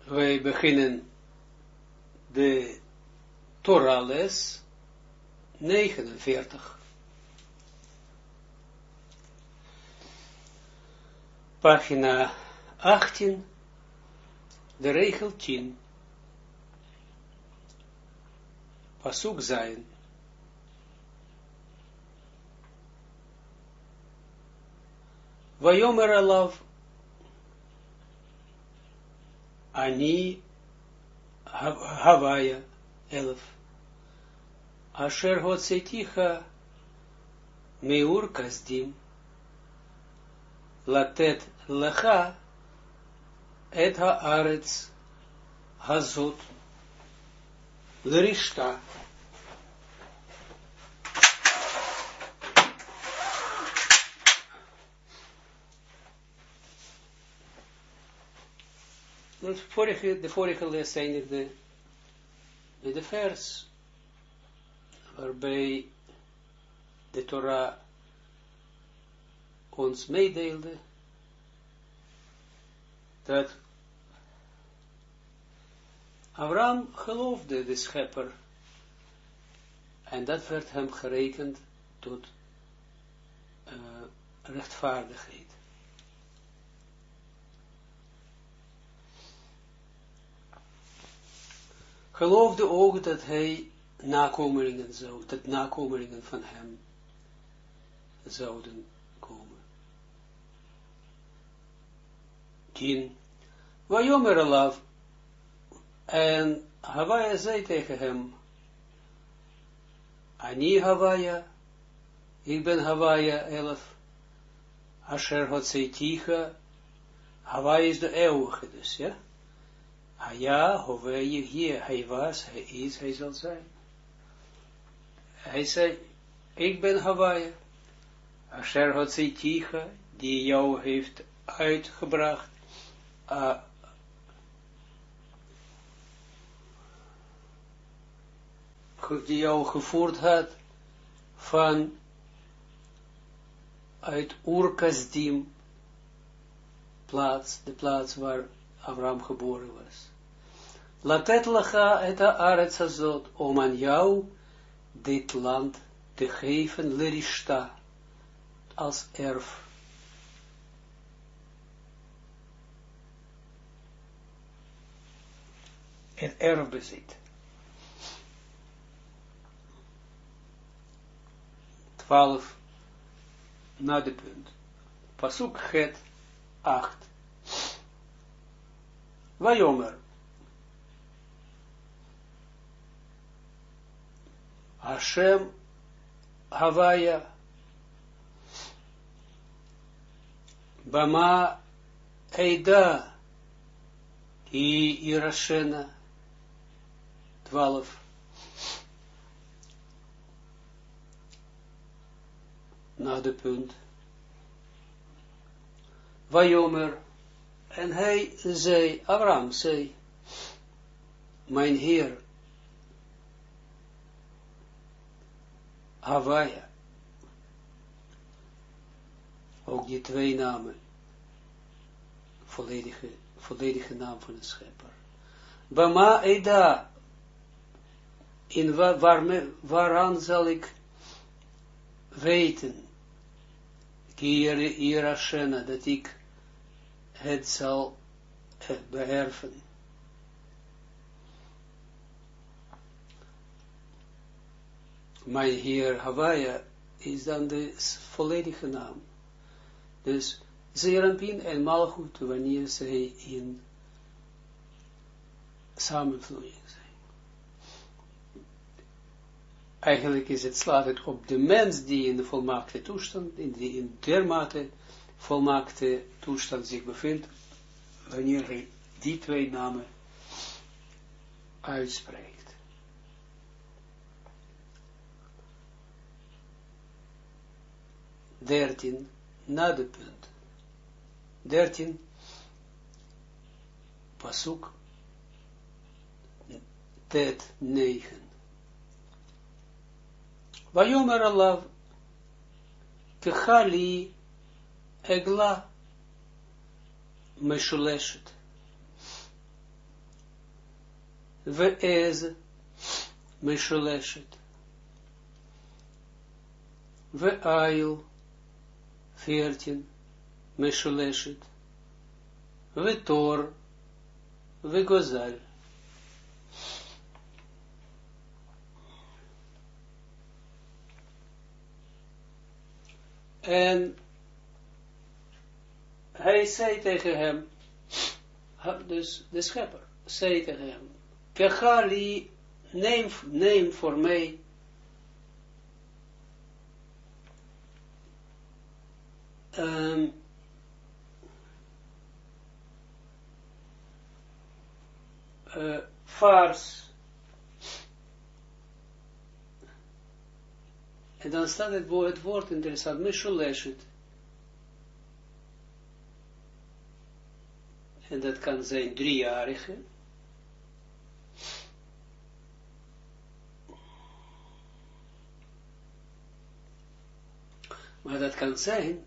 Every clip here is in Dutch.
Wij beginnen de Torah-les 49. Pagina 18, de regel 10. Pasuk zijn. Vayomer alav Ani Havaya 11. Asher hotzeticha meur kasdim latet lecha et haaretz hazot lerishta. De vorige les eindigde met de vers waarbij de Torah ons meedeelde dat Abraham geloofde de schepper en dat werd hem gerekend tot rechtvaardigheid. Geloofde ook dat hij nakomelingen van hem zouden komen. 10. Vayomer alav, en Havaya zei tegen hem, Ani Havaya, ik ben Havaya 11, Asher hotzeiticha, Havaya is de eeuwige dus, ja? Haya, Hove, hier, hij was, hij is, hij zal zijn. Hij zei, ik ben Havaya, Asher hotzeiticha, die jou heeft uitgebracht, die jou gevoerd had van uit Ur-Kasdim plaats, de plaats waar Abraham geboren was. Latet lecha et haaretz hazot, om aan jou dit land te geven, lerishta, als erf. Het erfbezit. 12 na de punt. Pasuk het 8. Vayomer. Hashem Havaya Bama Eida Ki Irashena 12 na de punt. Vayomer, en hij zei, Abraham zei, mijn Heer, Havaya, ook die twee namen, volledige naam van de schepper. Bama Eida, in waaraan zal ik weten, Irashena, dat ik het zal beërven. Mijn Heer Havaya is dan de volledige naam. Dus Zeranpin en Malchut, wanneer zij in samenvloeiing zijn. Eigenlijk slaat het op de mens die in de volmaakte toestand, in dermate volmaakte toestand zich bevindt, wanneer hij die twee namen uitspreekt. Dertien na de punt. 13 pasuk tet 9. Vayomer alav kechali egla meshuleshet Ve'ez Meshuleshet. Ve'ail 14 Meshuleshet. Ve'tor Ve'gozal. En hij zei tegen hem, dus de schepper, zei tegen hem, Kechali, neem voor mij vaars. En dan staat het woord interessant, Meshuleshet. En dat kan zijn 3-jarige. Maar dat kan zijn,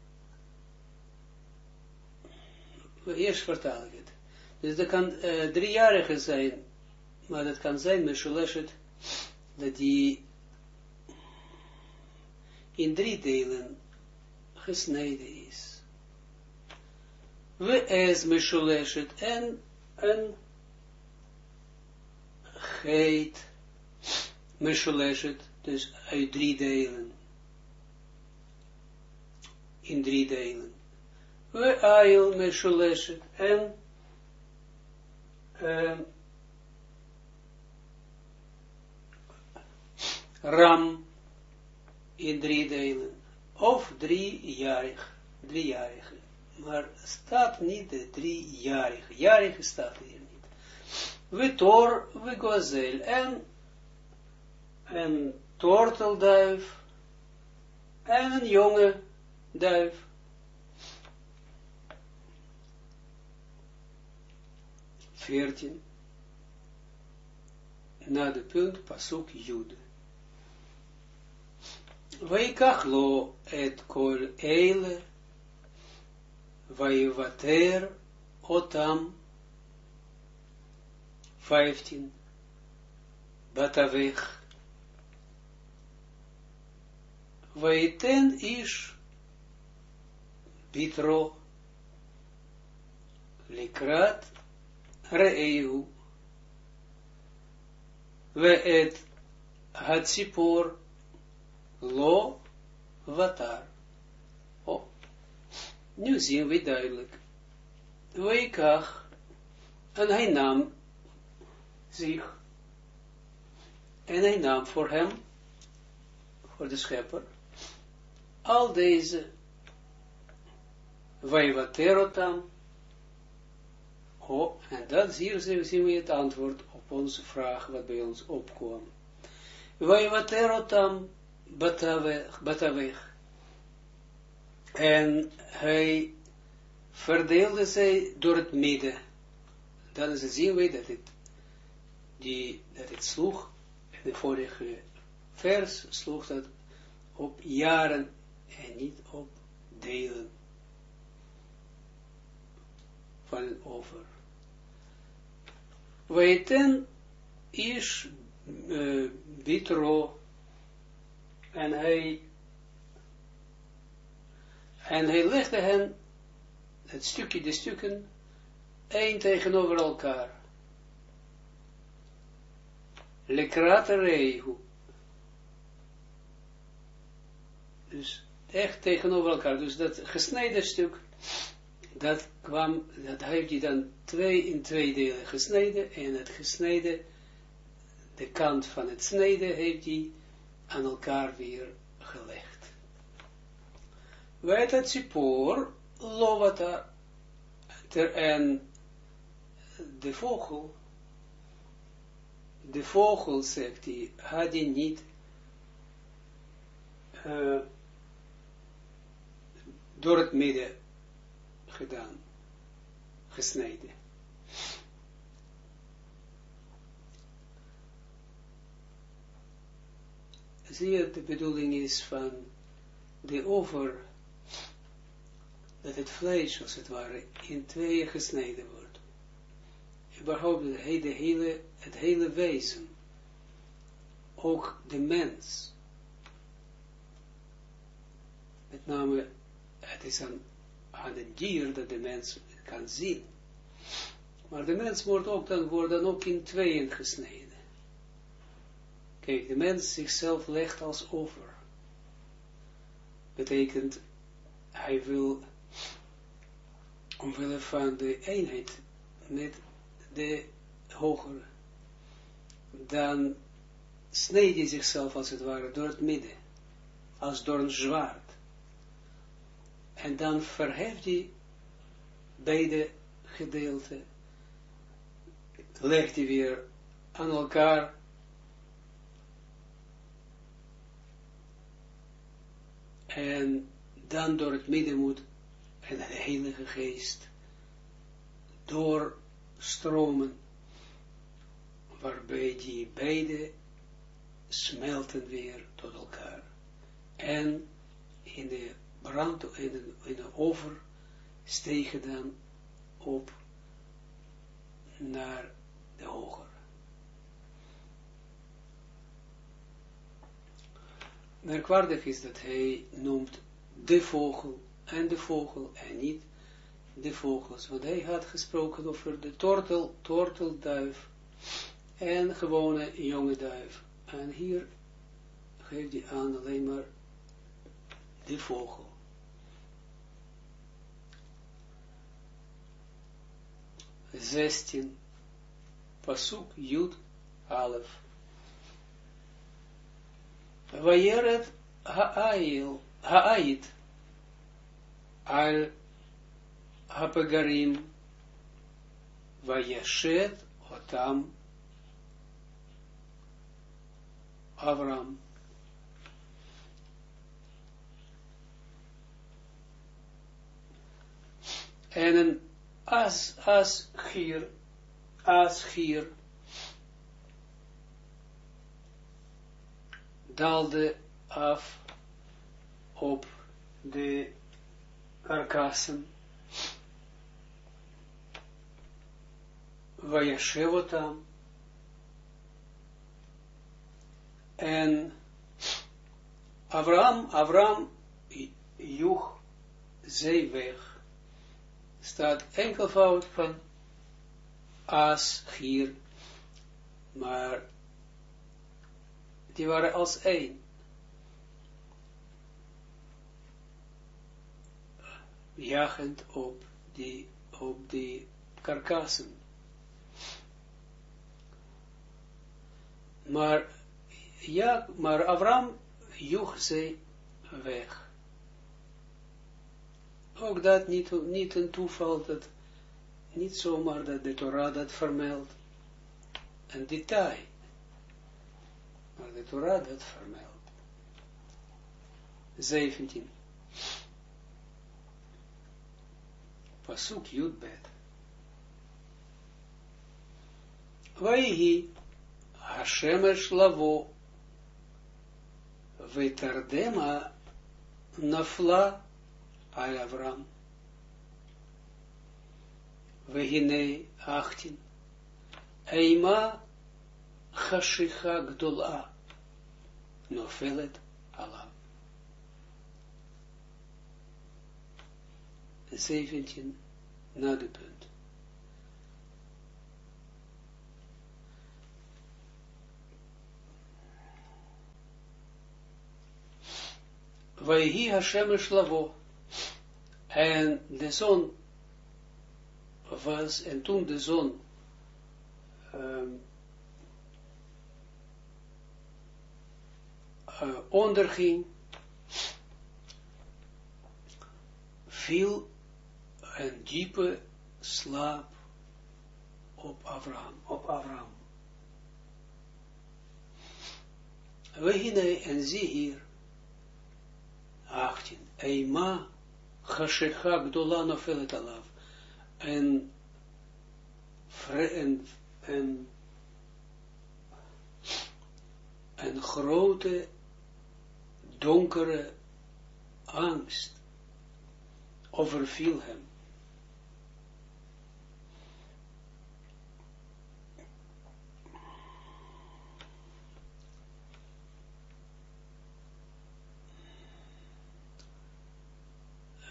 eerst vertaal ik het. Dus dat kan 3-jarige zijn, maar dat kan zijn, Meshuleshet, dat die in 3 delen gesneden is. Ve'ez Meshuleshet en een geit Meshuleshet, dus uit 3 delen. In 3 delen. Ve'ail Meshuleshet en ram in 3 delen. Of 3-jarige. Maar staat niet de 3-jarige. Jarige staat hier niet. Ve'tor ve'gozel. En een tortelduif. En een jonge duif. Veertien. Na de punt pasuk Jud. Veikach lo et kol eile. Vaivater otam 15 Batavech Vaiten ish Bitro Likrat Re'eu Ve'et Hatzipor Lo Vatar. Nu zien we duidelijk. Weikach, en hij nam zich, en hij nam voor hem, voor de schepper, al deze, Vaivaterotam, en dat hier zien we het antwoord op onze vraag, wat bij ons opkwam. Vaivaterotam, Batavech, en hij verdeelde zij door het midden. Dan zien we dat het sloeg, in de vorige vers sloeg dat op jaren en niet op delen van een over. Weiten is Bitro en hij legde hen, de stukken, één tegenover elkaar. Lekratereu. Dus echt tegenover elkaar. Dus dat gesneden stuk, dat heeft hij dan in 2 delen gesneden. En het gesneden, de kant van het snijden, heeft hij aan elkaar weer gelegd. Weet het Tzipor, Lovata, en de vogel, zegt hij, had hij niet door het midden gedaan, gesneden. Zie je, de bedoeling is van de over, dat het vlees, als het ware, in 2 gesneden wordt. überhaupt het hele wezen, ook de mens, met name, het is aan het dier dat de mens kan zien, maar de mens wordt dan ook in tweeën gesneden. Kijk, de mens zichzelf legt als offer, betekent, hij wil, omwille van de eenheid met de hogere, dan snijdt hij zichzelf als het ware door het midden, als door een zwaard. En dan verheft hij beide gedeelten, legt hij weer aan elkaar, en dan door het midden moet en de Heilige Geest doorstromen, waarbij die beide smelten weer tot elkaar. En in de brand, in de oven, stegen dan op naar de hoger. Merkwaardig is dat hij noemt de vogel en niet de vogels, want hij had gesproken over de tortelduif en gewone jonge duif. En hier geeft hij aan alleen maar de vogel. Zestien, Pasuk Yud Alef. Vayeret ha'ait al ha'pegarim vayeshet otam Avram. En een asgier daalde af op de karkassen, vayeshevotam, en Avram joeg zij weg. Staat enkelvoud van asgier, maar die waren als één. Jagend op die karkassen. Maar Avram joeg zij weg. Ook dat niet een toeval, dat niet zomaar dat de Torah dat vermeldt. Een detail. Maar de Torah dat vermeldt. 17. Pasuk Yud Bet. Vaihi Hashemesh lavo Vetardema nafla al Avram. Vehinei 18. Eima Chashicha Gdola Nofelet Alav. 17 na de punt. Vaihi Hashemesh lavo. En de zon was, en toen de zon onderging, viel een diepe slaap op Abraham. Wegine, en zie hier, 18, Eima Chashecha Gdola Nofelet Alav, en grote donkere angst overviel hem.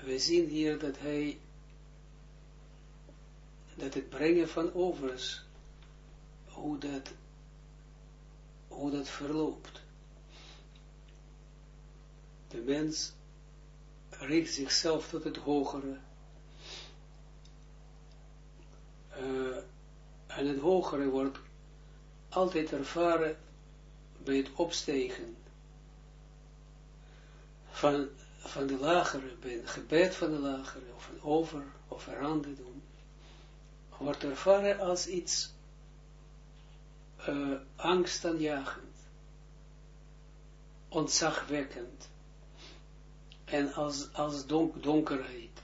we zien hier dat het brengen van offers, hoe dat verloopt. De mens richt zichzelf tot het hogere, en het hogere wordt altijd ervaren bij het opstegen van de lagere, bij een gebed van de lagere, of een over, of een handen doen, wordt ervaren als iets angstaanjagend, ontzagwekkend, en als donkerheid,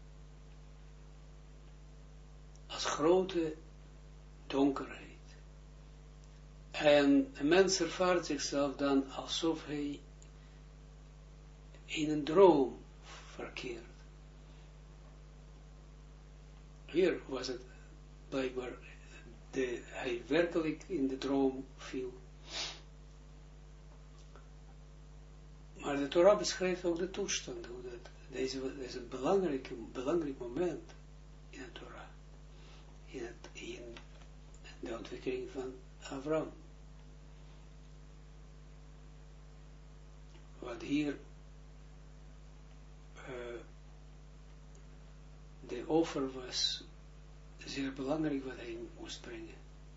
als grote donkerheid. En een mens ervaart zichzelf dan alsof hij in een droom verkeert. Hier was het blijkbaar hij werkelijk in de droom viel. Maar de Torah beschrijft ook de toestand, hoe dat, deze is een belangrijk moment in de Torah, in de ontwikkeling van Abraham. Want hier de offer was zeer belangrijk wat hij moest brengen.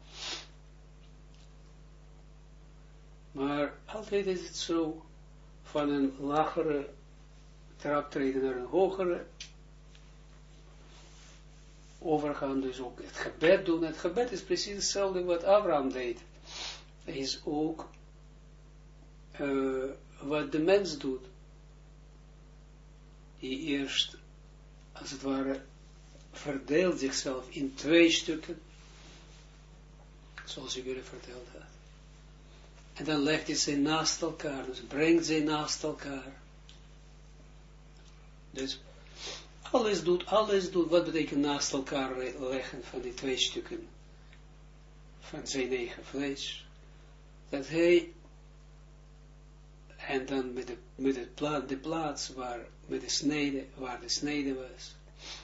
Maar altijd is het zo, van een lagere traptreden naar een hogere overgaan, dus ook het gebed doen. Het gebed is precies hetzelfde wat Abraham deed. Het is ook wat de mens doet, die eerst, als het ware, verdeelt zichzelf in 2 stukken, zoals ik jullie verteld had. En dan legt hij ze naast elkaar, dus brengt ze naast elkaar. Dus alles doet, wat betekent naast elkaar leggen van die 2 stukken, van zijn eigen vlees, dat hij, en dan met de plaats waar de snede was,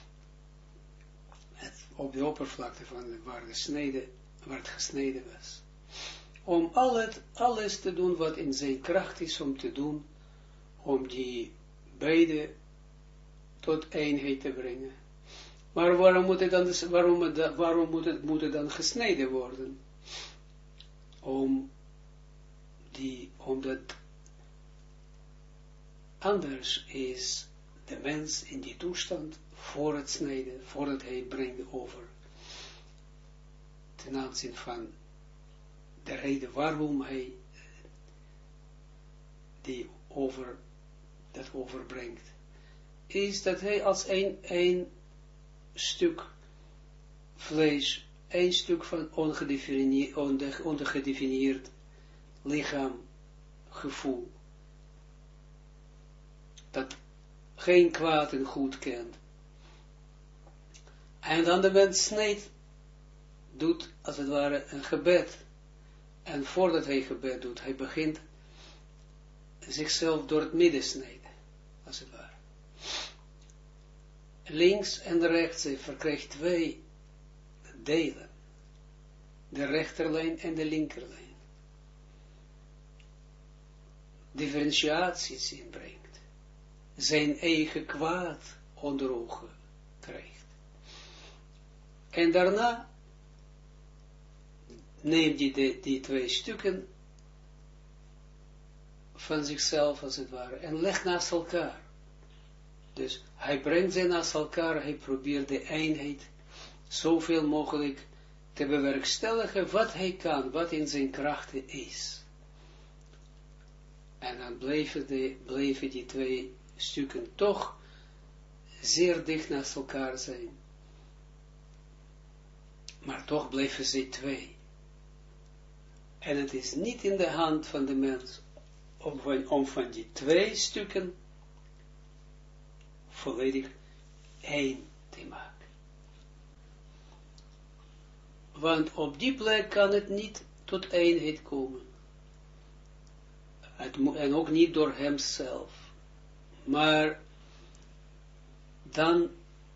op de oppervlakte van waar het gesneden was, om alles te doen wat in zijn kracht is om te doen, om die beide tot eenheid te brengen. Maar waarom moet het dan gesneden worden? Omdat anders is de mens in die toestand voor het snijden, voordat hij het brengt over, ten aanzien van de reden waarom hij dat overbrengt, is dat hij als een stuk vlees, een stuk van ongedefinieerd lichaam, gevoel, dat geen kwaad en goed kent. En dan de mens snijdt, doet als het ware een gebed. En voordat hij gebed doet, hij begint zichzelf door het midden snijden, als het ware. Links en rechts, hij verkrijgt 2 delen. De rechterlijn en de linkerlijn. Differentiaties inbrengt. Zijn eigen kwaad onder ogen krijgt. En daarna neemt hij die 2 stukken van zichzelf, als het ware, en legt naast elkaar. Dus hij brengt ze naast elkaar, hij probeert de eenheid zoveel mogelijk te bewerkstelligen, wat hij kan, wat in zijn krachten is. En dan bleven die 2 stukken toch zeer dicht naast elkaar zijn. Maar toch bleven ze 2. En het is niet in de hand van de mens om van die 2 stukken volledig 1 te maken. Want op die plek kan het niet tot eenheid komen. En ook niet door hemzelf. Maar dan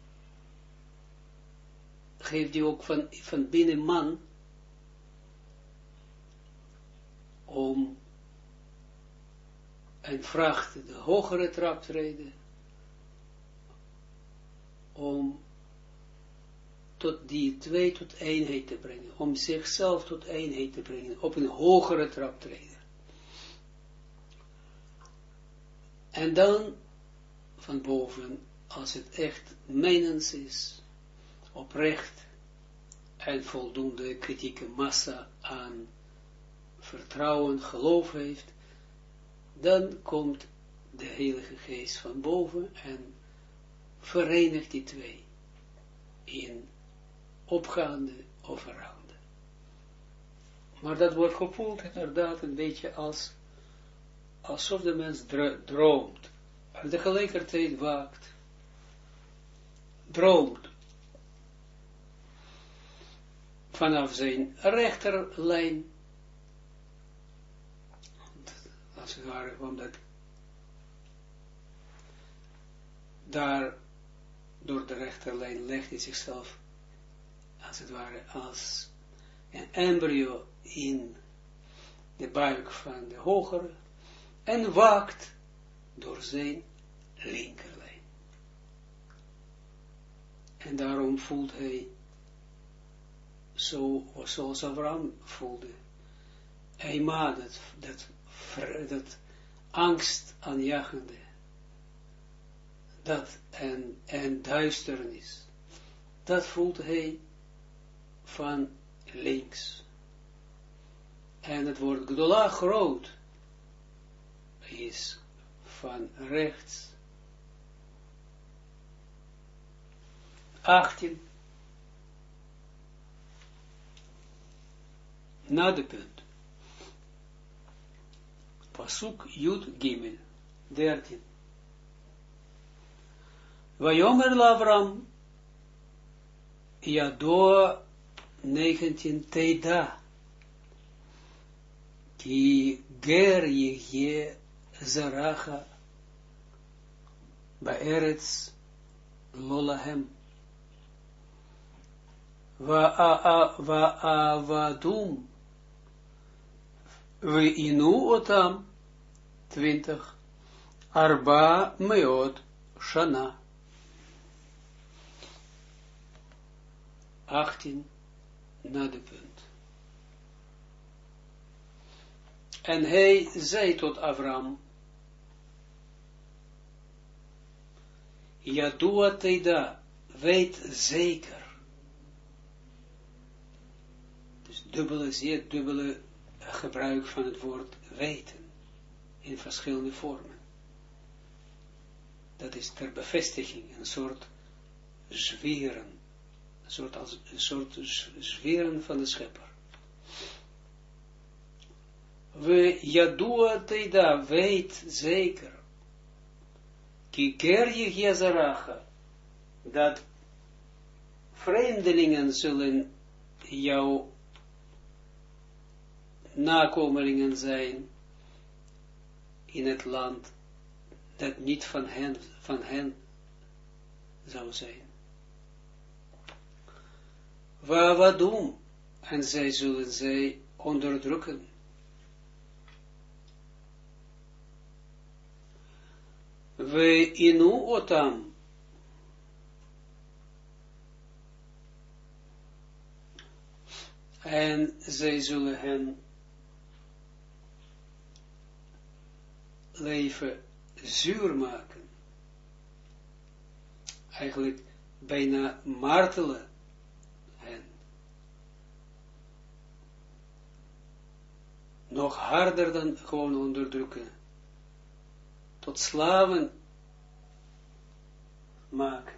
geeft hij ook van binnen man om en vraagt de hogere traptreden om tot die twee tot eenheid te brengen, om zichzelf tot eenheid te brengen, op een hogere traptreden. En dan, van boven, als het echt menens is, oprecht, en voldoende kritieke massa aan vertrouwen, geloof heeft, dan komt de Heilige Geest van boven en verenigt die twee in opgaande overgaande. Maar dat wordt gevoeld inderdaad een beetje alsof de mens droomt, en tegelijkertijd waakt, droomt, vanaf zijn rechterlijn, als het ware, omdat daar door de rechterlijn legt hij zichzelf, als het ware, als een embryo in de buik van de hogere, en waakt door zijn linkerlijn. En daarom voelt hij zo, zoals Abraham voelde, Eima, dat angst aanjagende, dat en duisternis, dat voelt hij van links. En het woord Gdola, groot, is van rechts. 18. Na de punt. Pasuk Yud Gimel. 13. Vayomer Lavram, Yadoa 19 Teida, Ki ger Yehye Zaracha, Baeretz Lolahem, Va'avadum, Ve'inu Otam, 20, Arba Meot Shana. 18, na de punt. En hij zei tot Avram, Yadua Teida, weet zeker. Dus dubbele gebruik van het woord weten, in verschillende vormen. Dat is ter bevestiging, een soort zweren. Een soort zweren van de schepper. We Yadua Teida, weet zeker. Ki ger Yehye Zaracha, dat vreemdelingen zullen jouw nakomelingen zijn in het land dat niet van hen zou zijn. Wa'avadum, en zij zullen zij onderdrukken. Ve'inu otam, en zij zullen hen leven zuur maken. Eigenlijk bijna martelen hen. Nog harder dan gewoon onderdrukken. Tot slaven maken.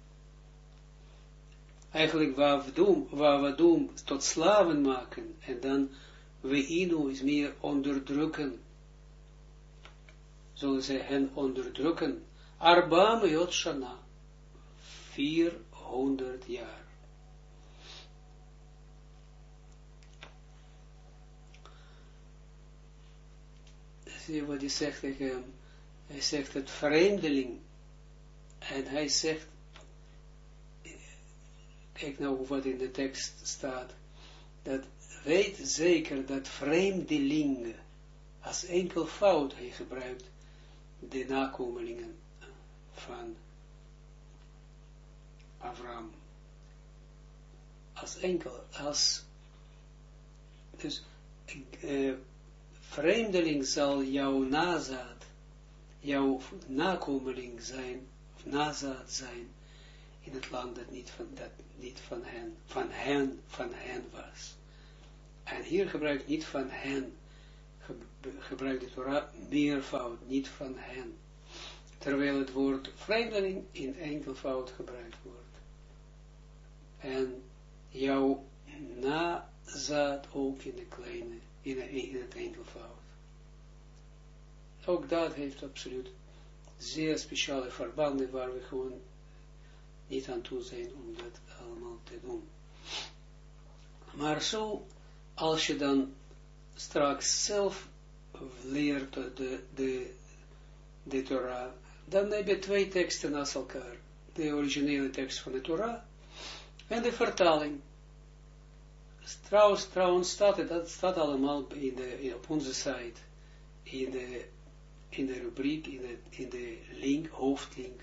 Eigenlijk wa'avadum, tot slaven maken. En dan ve'inu is meer onderdrukken. Zullen zij hen onderdrukken. Arba meot shana. 400 jaar. Zie je wat hij zegt tegen hem? Hij zegt het vreemdeling En hij zegt, kijk nou wat in de tekst staat, dat weet zeker dat vreemdelingen, als enkel fout hij gebruikt, de nakomelingen van Abraham. Als enkel, dus vreemdeling zal jouw nazaat, jouw nakomeling zijn, of nazaat zijn, in het land dat niet van hen was. En hier gebruikt niet van hen, gebruikt de Torah meervoud, niet van hen. Terwijl het woord vreemdeling in enkelvoud gebruikt wordt. En jouw nazaat ook in de kleine, in het enkelvoud. Ook dat heeft absoluut zeer speciale verbanden waar we gewoon niet aan toe zijn om dat allemaal te doen. Maar zo, als je dan straks zelf leert de Torah, dan heb je twee teksten naast elkaar. De originele tekst van de Torah en de vertaling. Trouwens dat staat allemaal op onze site, in de rubriek, in de link, hoofdlink,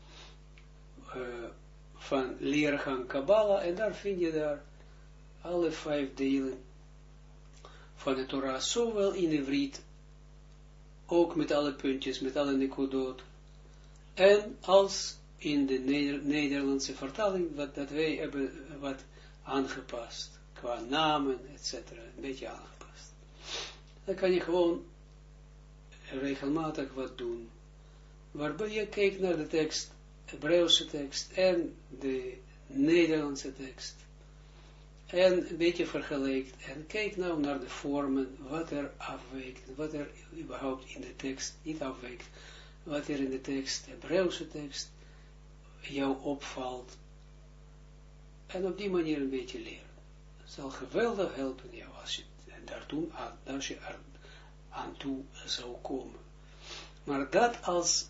van leergang Kabbalah, en daar vind je daar alle 5 delen van de Torah, zowel in Ivriet, ook met alle puntjes, met alle nekudot, en als in de Nederlandse vertaling, dat wij hebben wat aangepast, qua namen, etc., een beetje aangepast. Dan kan je gewoon regelmatig wat doen, waarbij je kijkt naar de tekst, Hebreeuwse tekst, en de Nederlandse tekst, en een beetje vergelijkt, en kijk nou naar de vormen, wat er afwijkt, wat er überhaupt in de tekst niet afwijkt, wat er in de tekst, Hebreeuwse tekst, jou opvalt, en op die manier een beetje leren. Het zal geweldig helpen jou, als je er aan toe zou komen. Maar dat als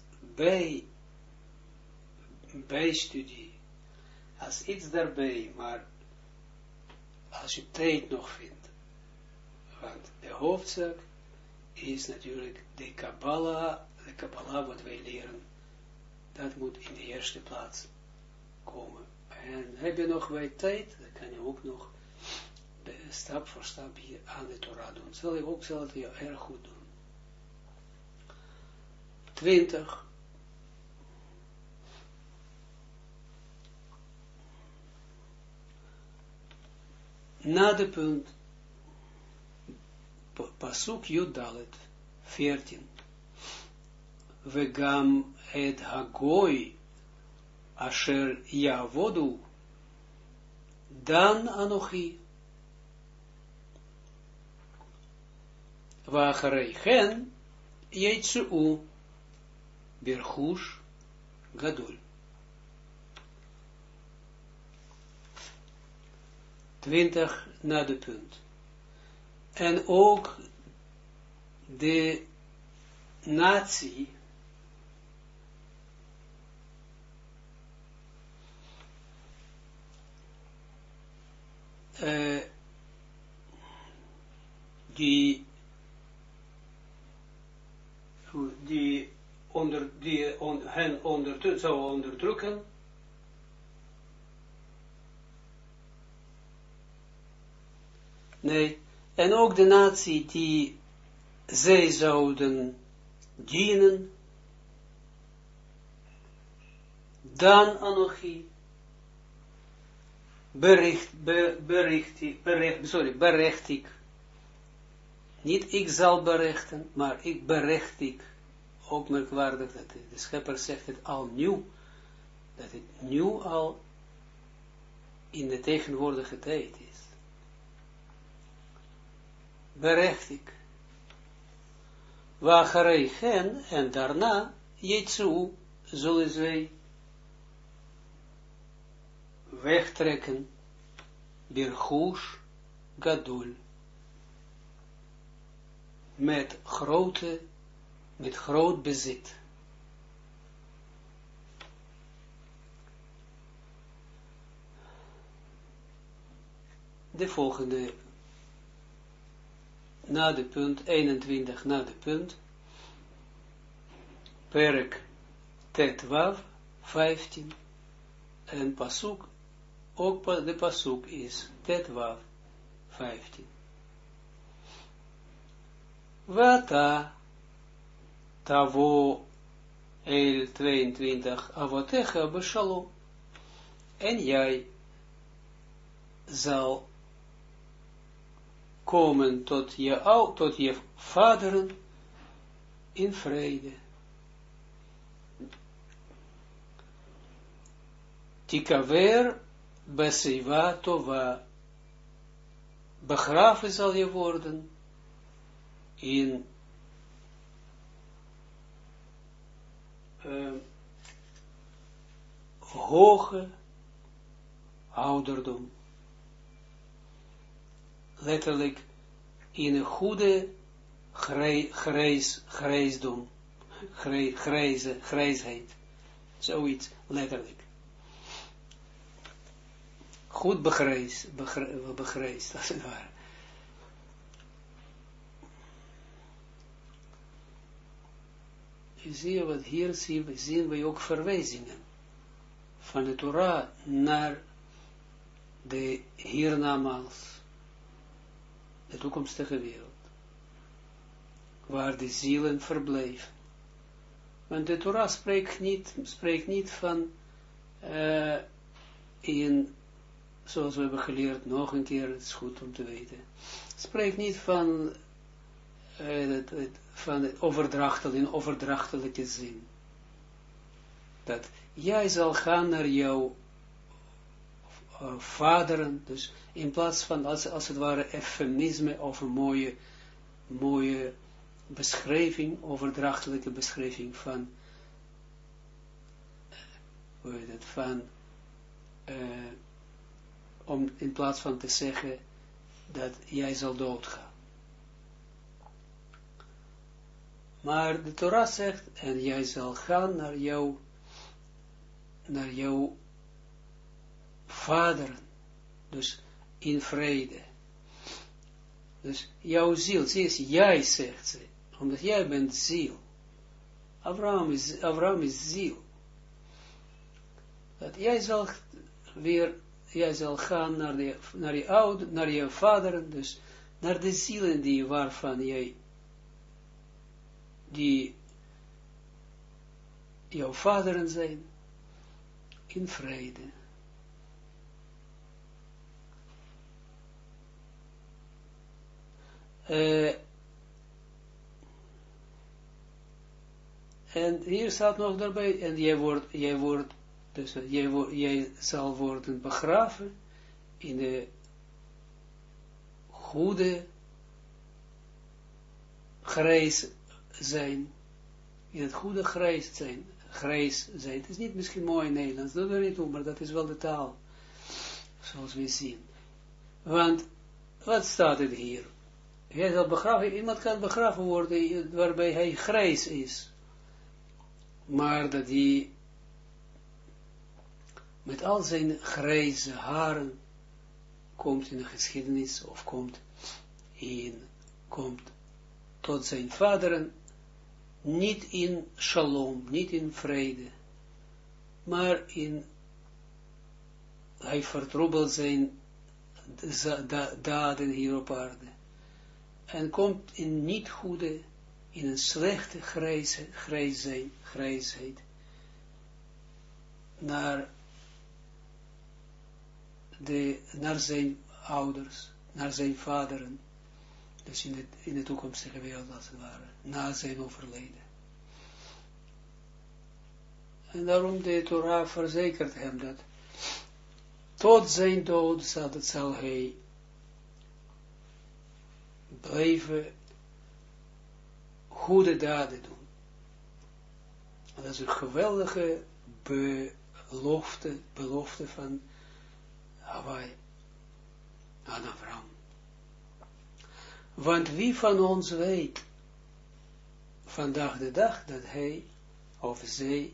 bijstudie, als iets daarbij, maar als je tijd nog vindt, want de hoofdzaak is natuurlijk de Kabbalah wat wij leren, dat moet in de eerste plaats komen. En heb je nog bij tijd, dan kan je ook nog stap voor stap hier aan de Torah doen. Zal het je erg goed doen. 20. Na de punt, Pasuk Yudalet, 14. Vegam et hagoi asher yavodu, dan anochi. Vacharei hen yetsu birchush gadol. 20 na de punt. En ook de natie die hen zou onderdrukken, nee, en ook de natie die zij zouden dienen, dan Anochi bericht ik, niet ik zal berichten, maar ik bericht ik. Ook merkwaardig dat de schepper zegt het al nieuw, dat het nieuw al in de tegenwoordige tijd is. Bericht ik. Wacharei hen, en daarna, Yetsu, zullen zij wegtrekken, Birchush Gadol, met groot bezit. de volgende, na de punt, 21 na de punt, perk tetwav, 15, en pasuk, ook de pasuk is tetwav, 15. Vata tavo el 22 avotecha beshalom. En jij zal komen tot je vaderen in vrede. Tikaver besiva tova. Begraven zal je worden in hoge ouderdom. Letterlijk in een goede grijsheid. Zoiets, letterlijk. Goed begrijsd, als het ware. Je ziet wat hier zien we ook verwijzingen van de Torah naar de hiernamaals, de toekomstige wereld, waar de zielen verblijven. Want de Torah spreekt niet van zoals we hebben geleerd, nog een keer, het is goed om te weten, spreekt niet van het overdrachtelijke zin. Dat jij zal gaan naar jouw vaderen, dus in plaats van als het ware eufemisme of een mooie beschrijving, overdrachtelijke beschrijving van om in plaats van te zeggen dat jij zal doodgaan. Maar de Torah zegt, en jij zal gaan naar jouw vaderen, dus in vrede. Dus jouw ziel, zie je, jij zegt ze, omdat jij bent ziel. Abraham is ziel. Dat jij zal gaan naar je vaderen, dus naar de zielen waarvan die jouw vaderen zijn, in vrede. En hier staat nog daarbij, en jij zal worden begraven in de goede grijs zijn, in het goede grijs zijn. Het is niet misschien mooi in Nederlands, dat er niet toe, maar dat is wel de taal, zoals we zien. Want, wat staat er hier? Jij zal begraven, iemand kan begraven worden waarbij hij grijs is, maar dat hij met al zijn grijze haren komt in de geschiedenis, of komt tot zijn vaderen, niet in shalom, niet in vrede, maar hij vertroebelt zijn daden hier op aarde, en komt in niet goede, in een slechte grijsheid, naar zijn ouders, naar zijn vaderen, dus in de toekomstige wereld als het ware, na zijn overlijden. En daarom de Torah verzekert hem dat tot zijn dood zal hij blijven goede daden doen. En dat is een geweldige belofte van Hawaii aan Abraham. Want wie van ons weet vandaag de dag dat hij of zij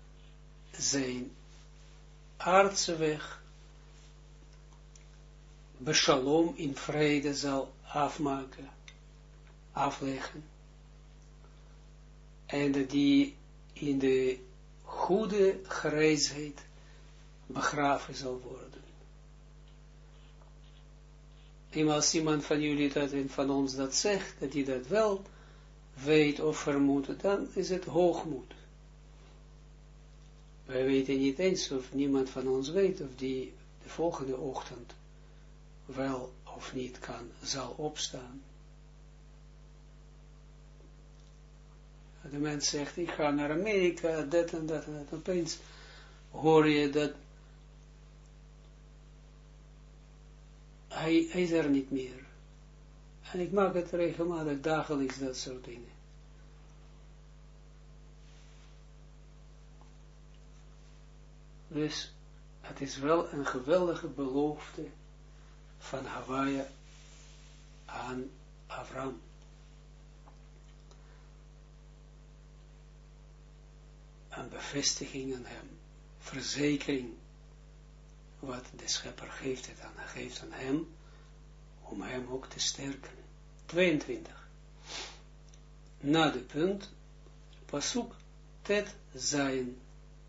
zijn aardse weg beshalom in vrede zal afmaken, afleggen. En dat die in de goede grijsheid begraven zal worden. En als iemand van jullie dat en van ons dat zegt, dat hij dat wel weet of vermoedt, dan is het hoogmoed. Wij weten niet eens, of niemand van ons weet, of die de volgende ochtend wel of niet zal opstaan. De mens zegt, ik ga naar Amerika, dat en dat en dat. Opeens hoor je dat hij is er niet meer. En ik maak het regelmatig, dagelijks, dat soort dingen. Dus het is wel een geweldige belofte van Hawaii aan Abraham. Een bevestiging aan hem, verzekering, wat de schepper geeft het aan. Hij geeft aan hem, om hem ook te sterken. 22. Na de punt, pasuk tet zayin,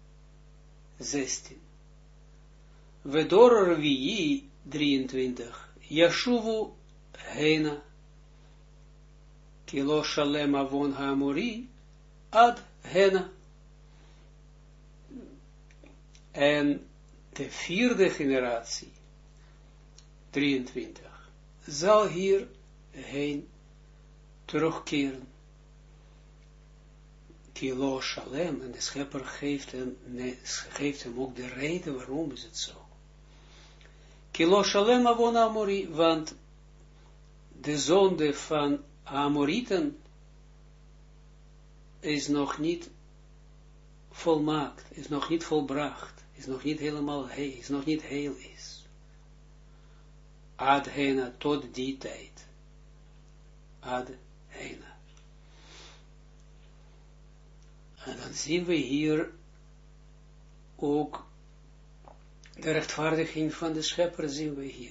16. Vedor Rvi'i, 23. Yashuvu hena, kilo shalem avon ha'amori, ad hena. En de vierde generatie, 23, zal hier heen terugkeren. Kilo shalem, en de schepper geeft hem ook de reden waarom is het zo. Kilo shalem avon Amori, want de zonde van Amorieten is nog niet volmaakt, is nog niet volbracht, is nog niet helemaal heel, is nog niet heel is. Ad hena, tot die tijd. Ad hena. En dan zien we hier ook de rechtvaardiging van de schepper, zien we hier.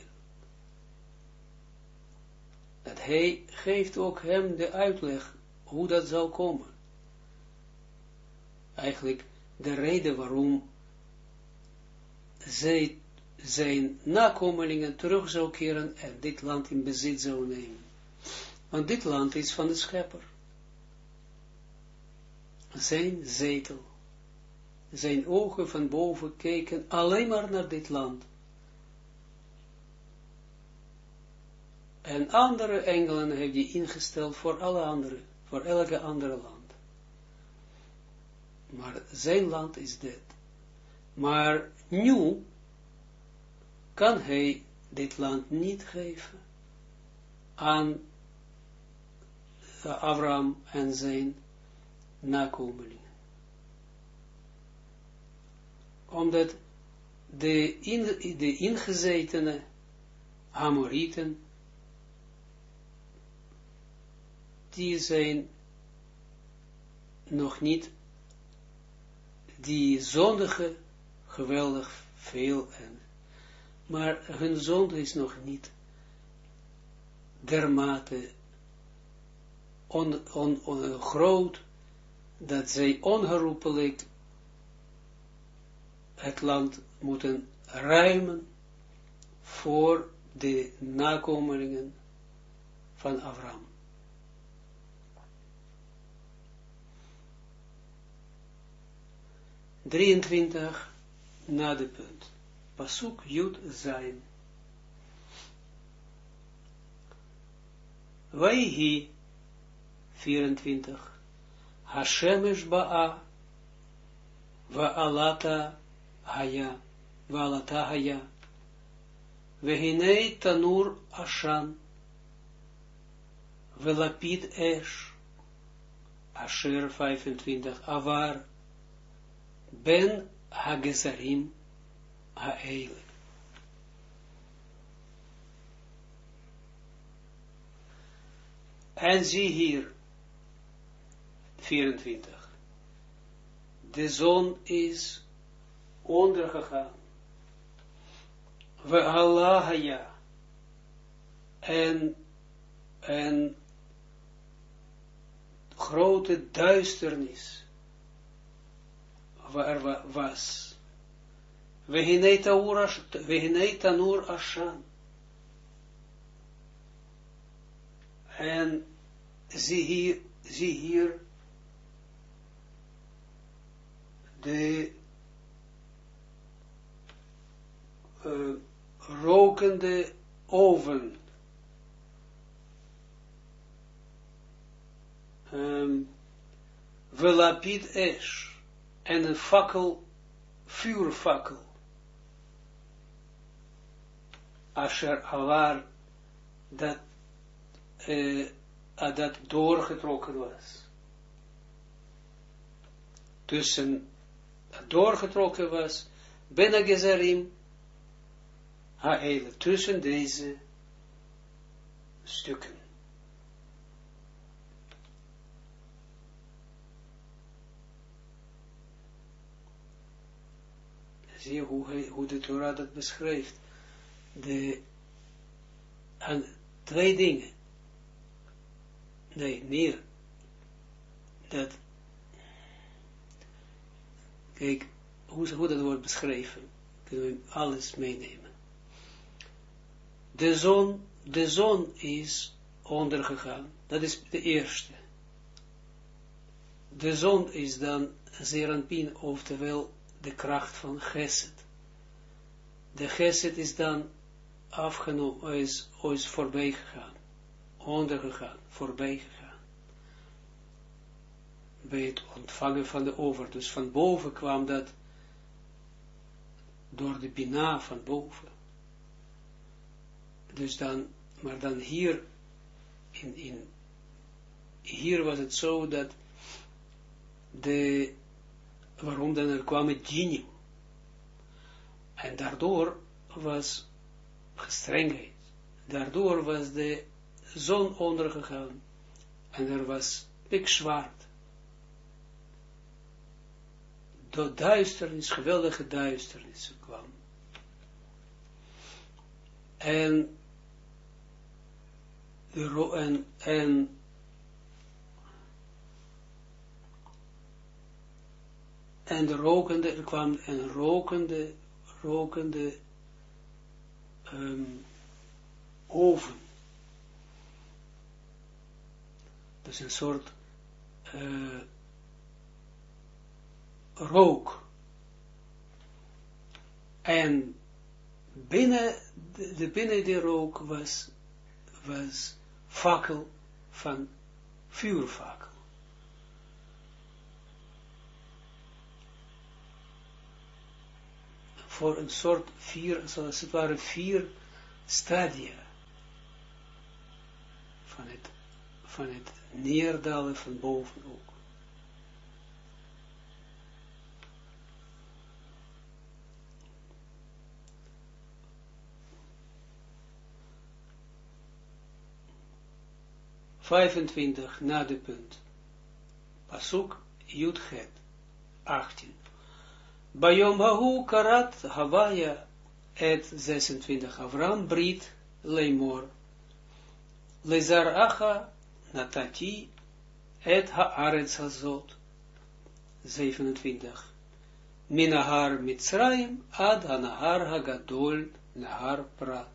Dat hij geeft ook hem de uitleg hoe dat zal komen. Eigenlijk de reden waarom zij zijn nakomelingen terug zou keren en dit land in bezit zou nemen. Want dit land is van de schepper. Zijn zetel. Zijn ogen van boven keken alleen maar naar dit land. En andere engelen heeft hij ingesteld voor alle andere, voor elke andere land. Maar zijn land is dit. Maar nu kan hij dit land niet geven aan Abraham en zijn nakomelingen. Omdat de ingezetene Amorieten, die zijn nog niet, die zondigen geweldig veel, maar hun zonde is nog niet dermate groot, dat zij onherroepelijk het land moeten ruimen voor de nakomelingen van Abraham. (23) na de punt. Pasuk Yud Zayin. Vaihi 24. Hashemesh ba'a va'alata haya vehinei tanur ashan velapid esh asher 25 avar ben hagezarim ha'eile. En zie hier 24. De zon is ondergegaan. We Allahaya. en grote duisternis waar was. Vehinei tanur ashan. En zie hier de rokende oven. Velapid esh. En een fakkel, vuurfakkel. Asher alar dat doorgetrokken was. Doorgetrokken was, Bena Gezarim, Ha'ele, tussen deze stukken. Zie je hoe de Torah dat beschrijft. Twee dingen. Nee, meer. Kijk, hoe dat wordt beschreven. Kunnen we alles meenemen. De zon is ondergegaan. Dat is de eerste. De zon is dan Zeranpin, oftewel de kracht van Geset. De Geset is dan afgenomen, is voorbij gegaan. Ondergegaan, voorbij gegaan. Bij het ontvangen van de over. Dus van boven kwam dat door de Bina van boven. Dus dan, maar dan hier, hier was het zo dat waarom dan er kwam het Dinim. En daardoor was gestrengheid. Daardoor was de zon ondergegaan. En er was pikzwart. De duisternis, geweldige duisternis kwam. En de rokende, er kwam een rokende oven. Dus een soort rook. En binnen de rook was fakkel van vuurfakkel. Voor een soort zoals het ware 4 stadia van het neerdalen van boven ook. Na de punt. Pasuk Yudchet 18. Bayom Hahu Karat Havaya et 26. Avram Brit Leimor. Lezaracha Natati et Haaretz Hazot 27. Minahar Mitzrayim ad Hanahar Hagadol Nahar Prat.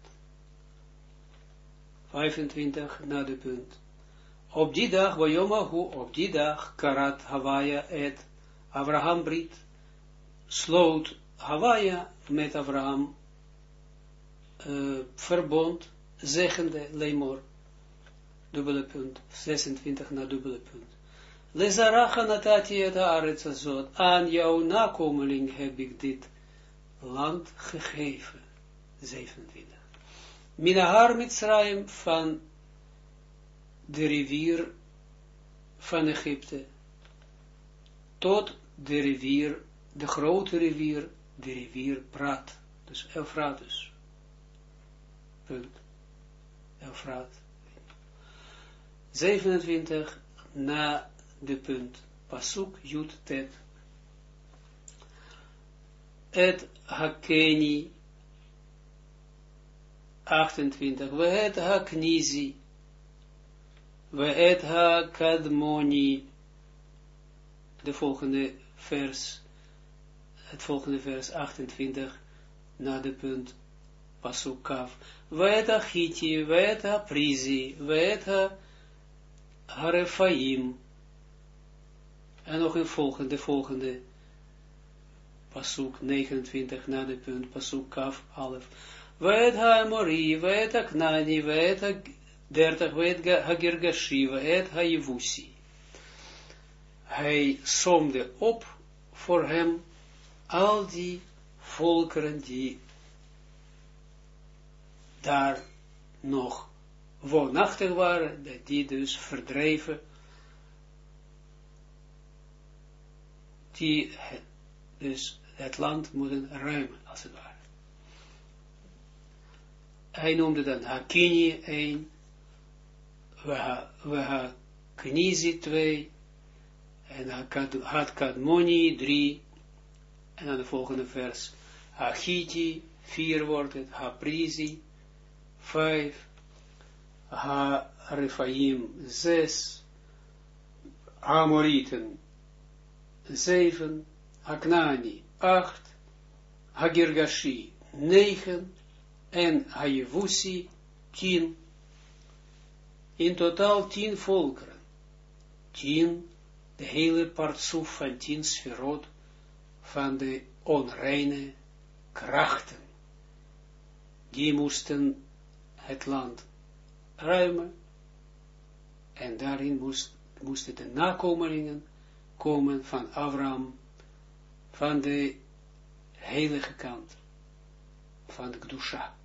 25. Na de punt. Op die dag, op die dag, Karat Havaya et Avraham Brit, sloot Havaya met Avraham verbond, zeggende Leimor, dubbele punt, 26 na dubbele punt. Lezaracha natati et haaretz azot, aan jouw nakomeling heb ik dit land gegeven, 27. Minahar Mitzrayim van de rivier van Egypte, tot de rivier, de grote rivier, de rivier Prat, dus Eufratus. Punt. Eufrat. 27 na de punt. Pasuk Yud Tet. Et Hakeni 28, Ve'et ha-knizi, Ve'et ha-kadmoni, de volgende vers, het volgende vers 28, na de punt, pasuk kaf, Ve'et ha-chiti, Ve'et ha-prizi, Ve'et ha-refaim, en nog een volgende, pasuk 29, na de punt, pasuk kaf, alef, Ve'et ha-amori, Ve'et ha-knani, Ve'et ha-30, Ve'et ha-girgashi, Ve'et ha-yevusi. Hij somde op voor hem al die volkeren die daar nog woonachtig waren, die dus verdreven, die dus het land moeten ruimen, als het ware. Hij noemde dan Hakini 1, Ha-Knizi 2, en Ha-Kadmoni 3, en dan de volgende vers, Ha-Chiti 4 wordt het, Ha-Prizi 5, Ha-Refaim 6, Ha-Amorieten 7, Ha-Knani 8, Ha-Girgashi 9, en Ha-Yevusi 10, in totaal 10 volkeren, 10, de hele partsoef van 10 sferot van de onreine krachten, die moesten het land ruimen, en daarin moesten de nakomelingen komen van Abraham, van de heilige kant, van de Kedusha.